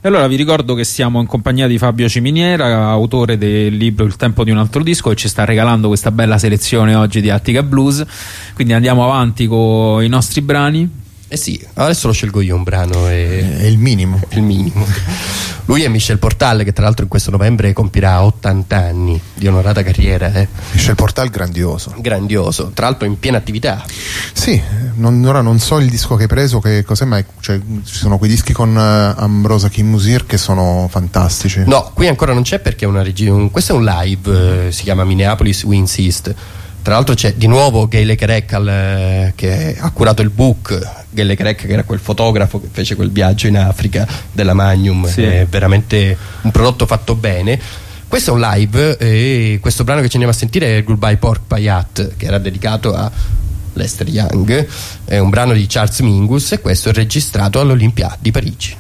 allora vi ricordo che siamo in compagnia di Fabio Ciminiera, autore del libro Il tempo di un altro disco, che ci sta regalando questa bella selezione oggi di Attica Blues. Quindi andiamo avanti con i nostri brani. Eh sì, adesso lo scelgo io un brano. È il minimo. Il minimo. Lui è Michel Portal, che tra l'altro in questo novembre compirà 80 anni di onorata carriera. Michel Portal grandioso. Grandioso, tra l'altro in piena attività. Sì, ora non so il disco che hai preso, che cos'è, ma ci sono quei dischi con Ambrosa Kimusir che sono fantastici. No, qui ancora non c'è perché è questo è un live, si chiama Minneapolis We Insist. Tra l'altro c'è di nuovo Gayle Kerekal che ha curato il book. Gayle Kerekal, che era quel fotografo che fece quel viaggio in Africa della Magnum, sì. È veramente un prodotto fatto bene. Questo è un live e questo brano che ci andiamo a sentire è Goodbye Pork Pie Hat, che era dedicato a Lester Young. È un brano di Charles Mingus e questo è registrato all'Olympia di Parigi.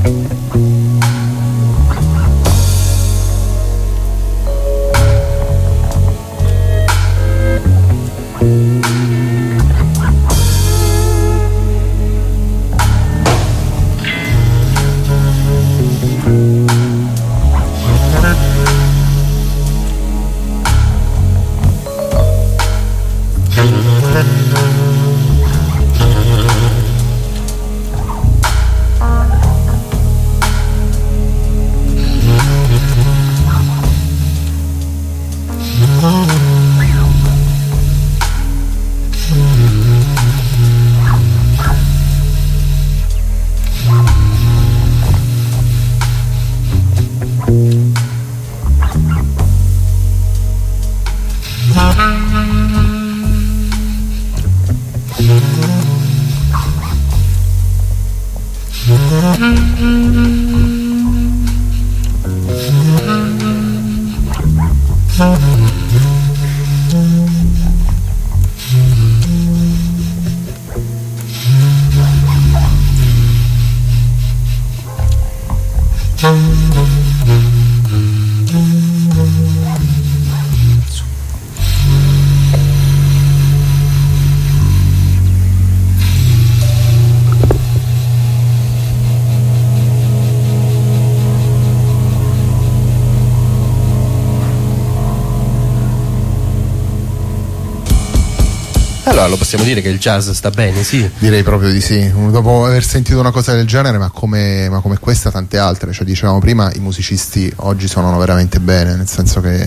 Allora lo possiamo dire che il jazz sta bene, sì? Direi proprio di sì. Dopo aver sentito una cosa del genere, ma come questa, tante altre, cioè dicevamo prima, i musicisti oggi suonano veramente bene, nel senso che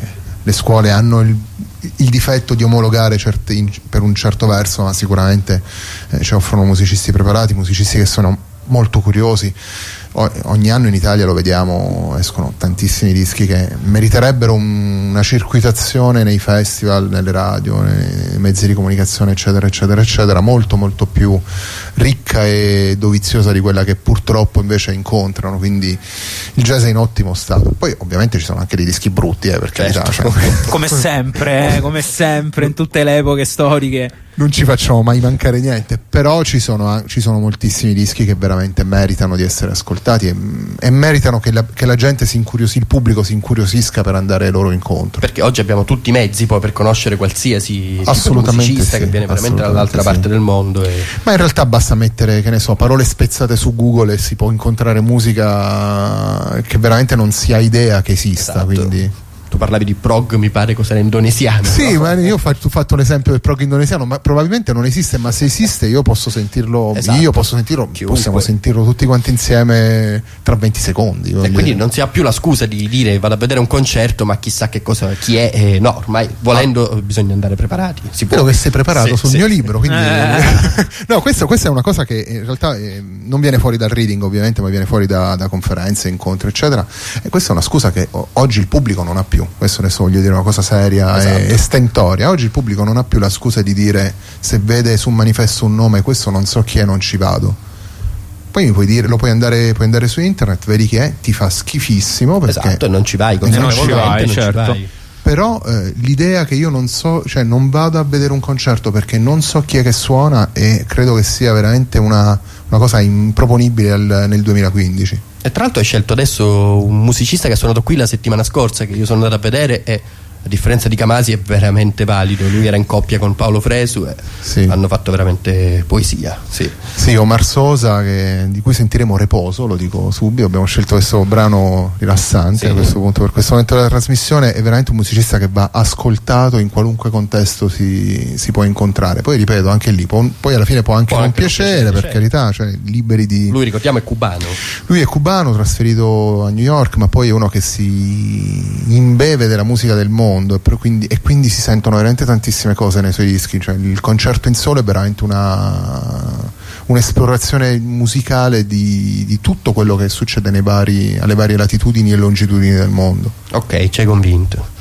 le scuole hanno il difetto di omologare per un certo verso, ma sicuramente ci offrono musicisti preparati, musicisti che sono molto curiosi. Ogni anno in Italia lo vediamo, escono tantissimi dischi che meriterebbero una circuitazione nei festival, nelle radio, nei mezzi di comunicazione, eccetera eccetera eccetera, molto molto più ricca e doviziosa di quella che purtroppo invece incontrano. Quindi il jazz è in ottimo stato. Poi ovviamente ci sono anche dei dischi brutti, per carità, certo. come sempre in tutte le epoche storiche non ci facciamo mai mancare niente, però ci sono moltissimi dischi che veramente meritano di essere ascoltati e meritano che la gente il pubblico si incuriosisca per andare loro incontro, perché oggi abbiamo tutti i mezzi poi per conoscere qualsiasi tipo di musicista che viene veramente dall'altra parte del mondo ma in realtà basta mettere, che ne so, parole spezzate su Google e si può incontrare musica che veramente non si ha idea che esista. Esatto. Quindi tu parlavi di prog, mi pare cos'era indonesiano. Sì, no? Ma io ho fatto l'esempio del prog indonesiano, ma probabilmente non esiste, ma se esiste io posso sentirlo, esatto. Possiamo sentirlo tutti quanti insieme tra 20 secondi. E quindi non si ha più la scusa di dire vado a vedere un concerto, ma chissà che cosa, chi è, no, ormai volendo bisogna andare preparati. Spero che sei preparato sul mio libro, quindi no, questa è una cosa che in realtà non viene fuori dal reading ovviamente, ma viene fuori da conferenze, incontri eccetera, e questa è una scusa che oggi il pubblico non ha più. Questo adesso voglio dire una cosa seria, esatto. E stentoria. Oggi il pubblico non ha più la scusa di dire se vede su un manifesto un nome, questo non so chi è, non ci vado. Poi mi puoi dire, puoi andare su internet, vedi chi è, ti fa schifissimo perché esatto, e non ci vai, non ci vai. Però l'idea che io non so, cioè non vado a vedere un concerto perché non so chi è che suona, e credo che sia veramente una cosa improponibile nel 2015. E tra l'altro hai scelto adesso un musicista che ha suonato qui la settimana scorsa, che io sono andato a vedere, e a differenza di Camasi è veramente valido. Lui era in coppia con Paolo Fresu e sì. Hanno fatto veramente poesia. Sì, Omar Sosa, di cui sentiremo Reposo, lo dico subito. Abbiamo scelto questo brano rilassante a questo punto, per questo momento della trasmissione. È veramente un musicista che va ascoltato in qualunque contesto si può incontrare. Poi ripeto, anche lì poi alla fine può anche non piacere, per carità, cioè liberi di... Lui, ricordiamo, è cubano. Lui è cubano, trasferito a New York, ma poi è uno che si imbeve della musica del mondo, e quindi si sentono veramente tantissime cose nei suoi dischi. Cioè, il concerto in solo è veramente un'esplorazione musicale di tutto quello che succede alle varie latitudini e longitudini del mondo. Ok, ci hai convinto.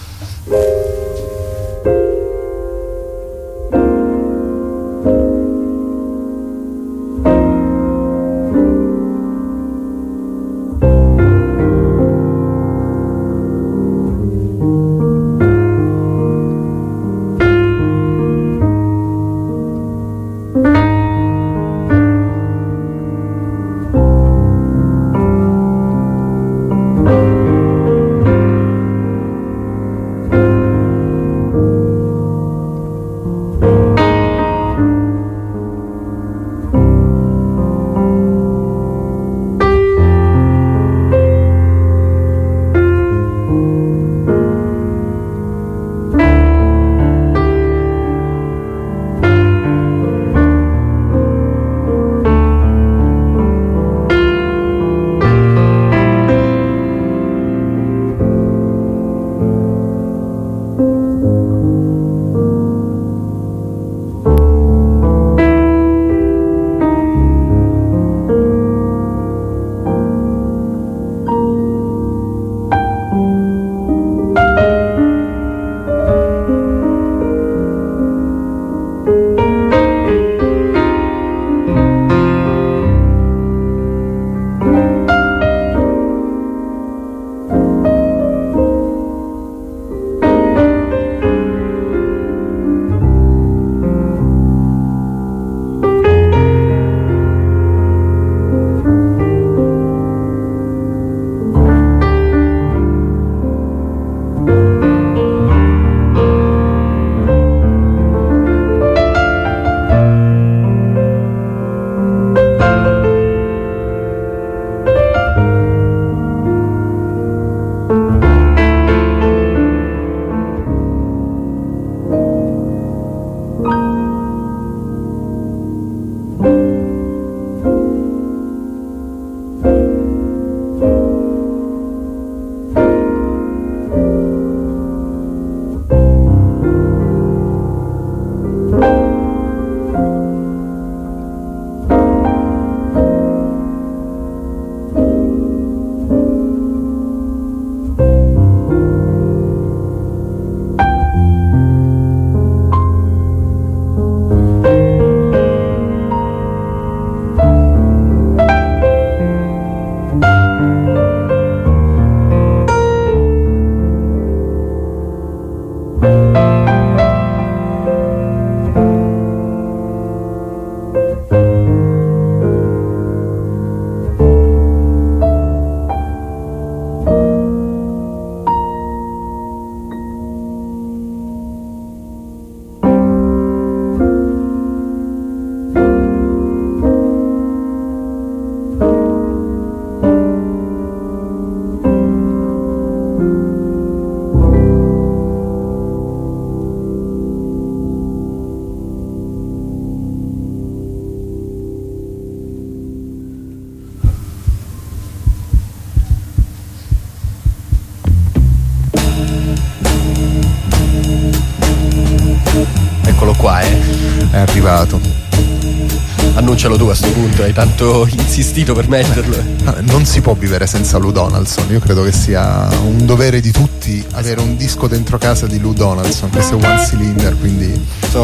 riciclato. Annuncialo tu a sto punto, hai tanto insistito per metterlo. Non si può vivere senza Lou Donaldson. Io credo che sia un dovere di tutti avere un disco dentro casa di Lou Donaldson. Questo è One Cylinder, quindi sono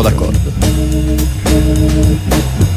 d'accordo.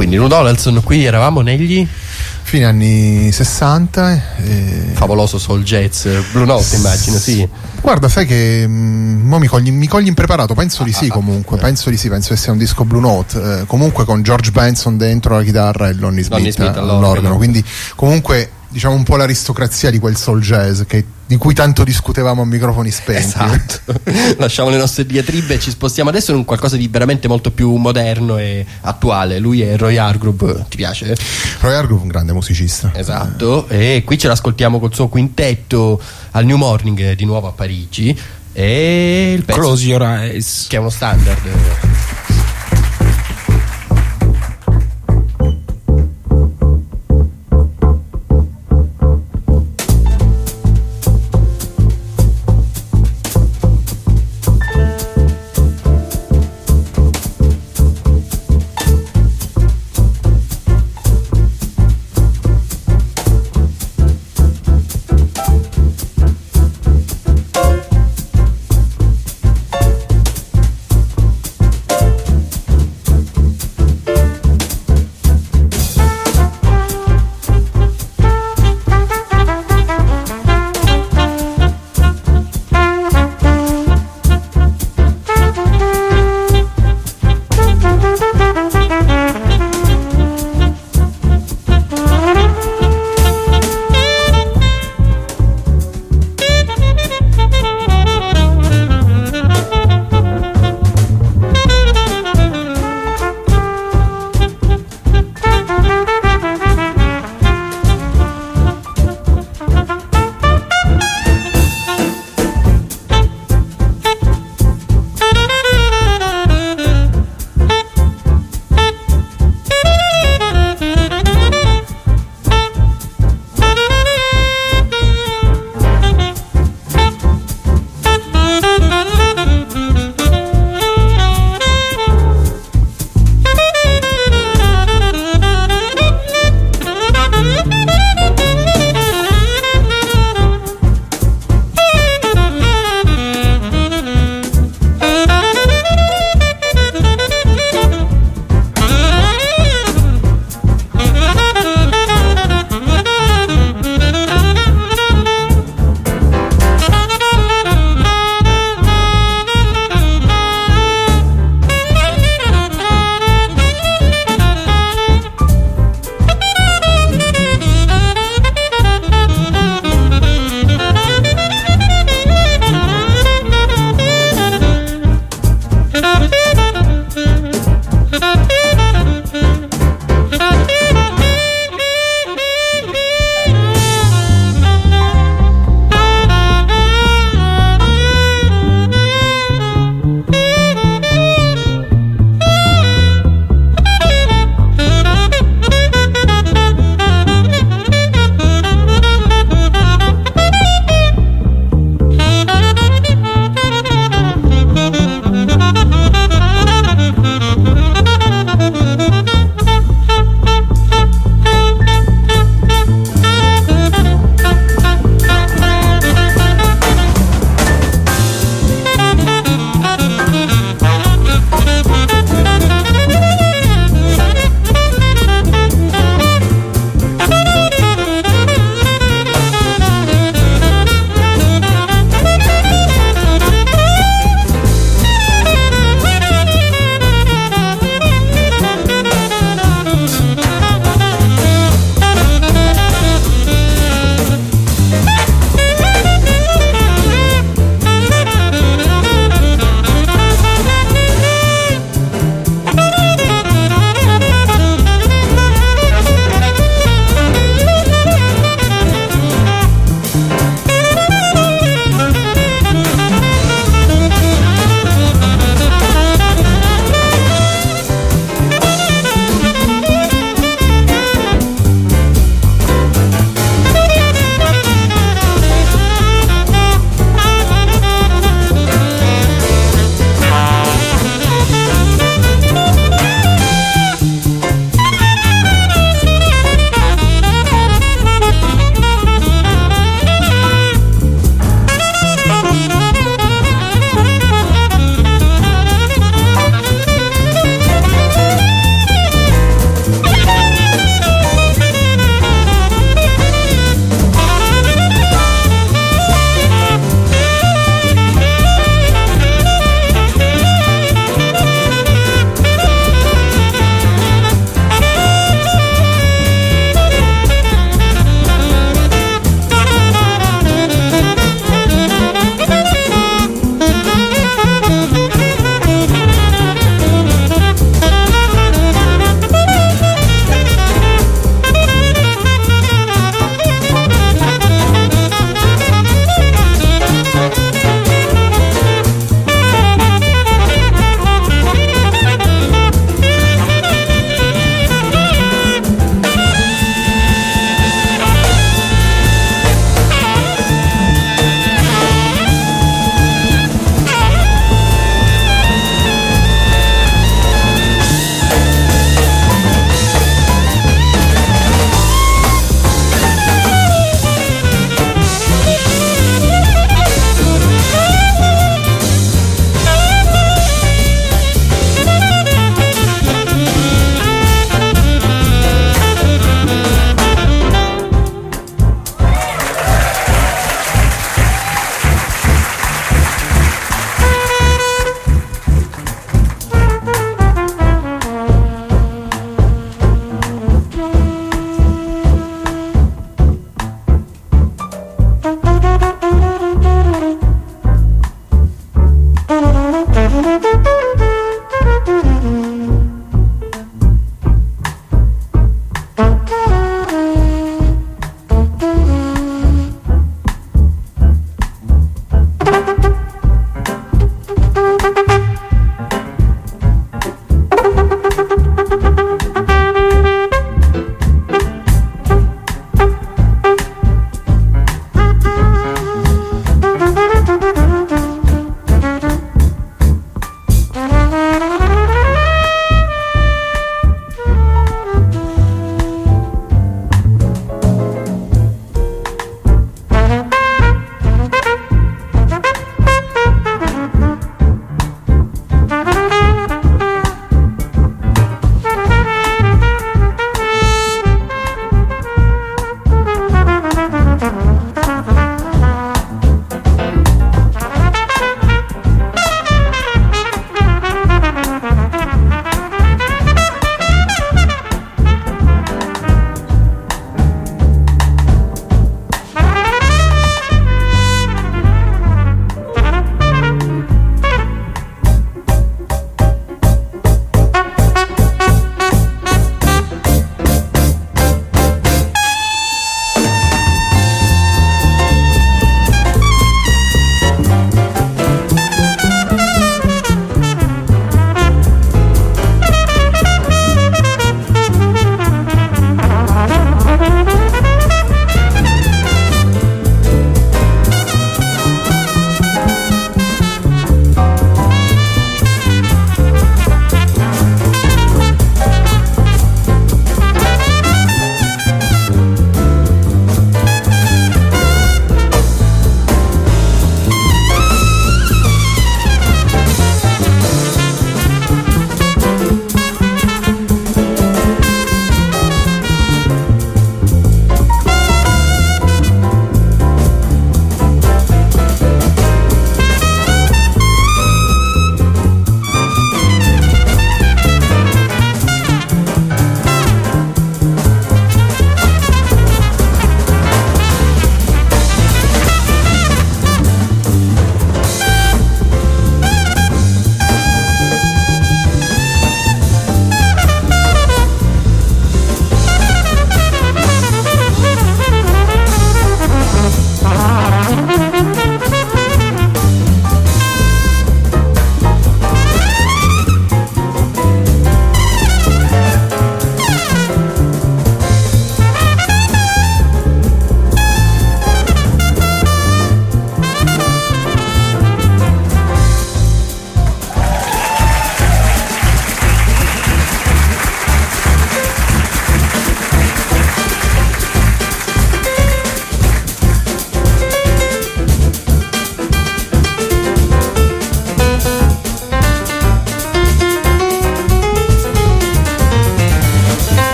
Quindi Lou Donaldson, qui eravamo negli fine anni 60. favoloso soul jazz, Blue Note immagino, sì. Guarda, sai che mo mi cogli impreparato, penso di sì comunque, penso che sia un disco Blue Note, comunque con George Benson dentro la chitarra e Lonnie Smith all'organo, quindi comunque diciamo un po' l'aristocrazia di quel soul jazz di cui tanto discutevamo a microfoni spenti. Esatto. Lasciamo le nostre diatribe e ci spostiamo adesso in qualcosa di veramente molto più moderno e attuale. Lui è Roy Hargrove, ti piace? Roy Hargrove è un grande musicista. Esatto, e qui ce l'ascoltiamo col suo quintetto al New Morning di nuovo a Parigi, e il pezzo Close Your Eyes, che è uno standard.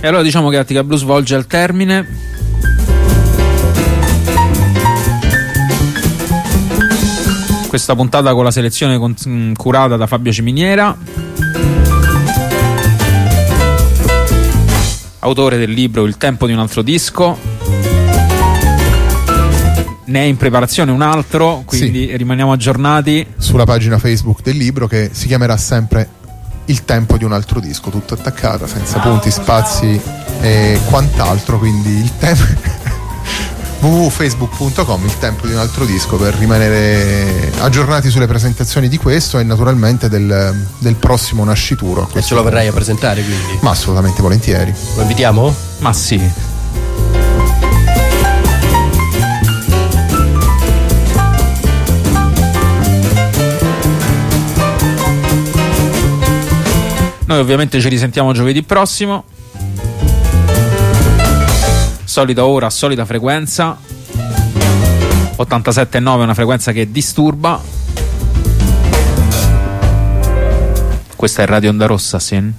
E allora diciamo che Attica Blues volge al termine. Questa puntata con la selezione curata da Fabio Ciminiera, autore del libro Il tempo di un altro disco. Ne è in preparazione un altro, quindi sì, rimaniamo aggiornati sulla pagina Facebook del libro, che si chiamerà sempre Il tempo di un altro disco, tutto attaccata, senza punti, spazi e quant'altro, quindi il tempo www.facebook.com, Il tempo di un altro disco, per rimanere aggiornati sulle presentazioni di questo e naturalmente del prossimo nascituro. E ce lo verrai a presentare, quindi? Ma assolutamente volentieri. Lo invitiamo? Ma sì. Noi ovviamente ci risentiamo giovedì prossimo, solita ora, solita frequenza, 87,9 è una frequenza che disturba. Questa è Radio Onda Rossa, Sin.